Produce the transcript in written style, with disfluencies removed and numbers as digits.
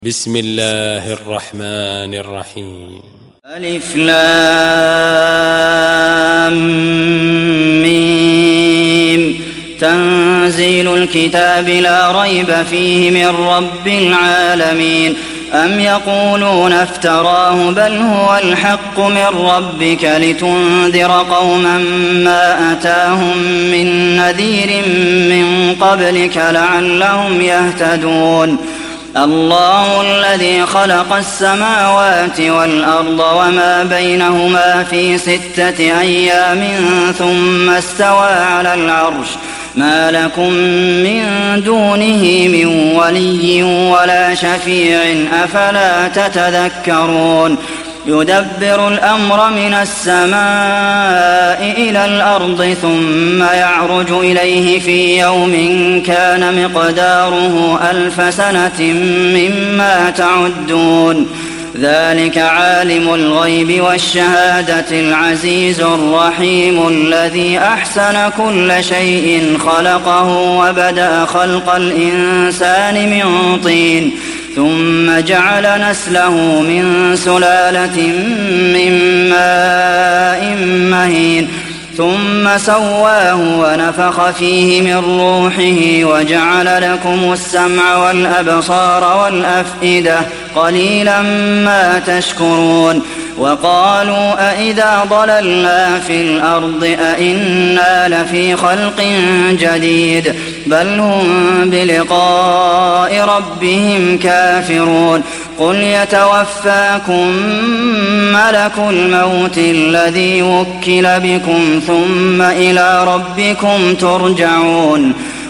بسم الله الرحمن الرحيم. ألف لام ميم. تنزيل الكتاب لا ريب فيه من رب العالمين. أم يقولون افتراه بل هو الحق من ربك لتنذر قوما ما أتاهم من نذير من قبلك لعلهم يهتدون. الله الذي خلق السماوات والأرض وما بينهما في 6 أيام ثم استوى على العرش ما لكم من دونه من ولي ولا شفيع أفلا تتذكرون. يدبر الأمر من السماء إلى الأرض ثم يعرج إليه في يوم كان مقداره 1000 سنة مما تعدون. ذلك عالم الغيب والشهادة العزيز الرحيم الذي أحسن كل شيء خلقه وبدأ خلق الإنسان من طين ثم جعل نسله من سلالة من ماء مهين ثم سواه ونفخ فيه من روحه وجعل لكم السمع والأبصار والأفئدة قليلا ما تشكرون. وقالوا أإذا ضللنا في الأرض أإنا لفي خلق جديد بل هم بلقاء ربهم كافرون. قل يتوفاكم ملك الموت الذي وكل بكم ثم إلى ربكم ترجعون.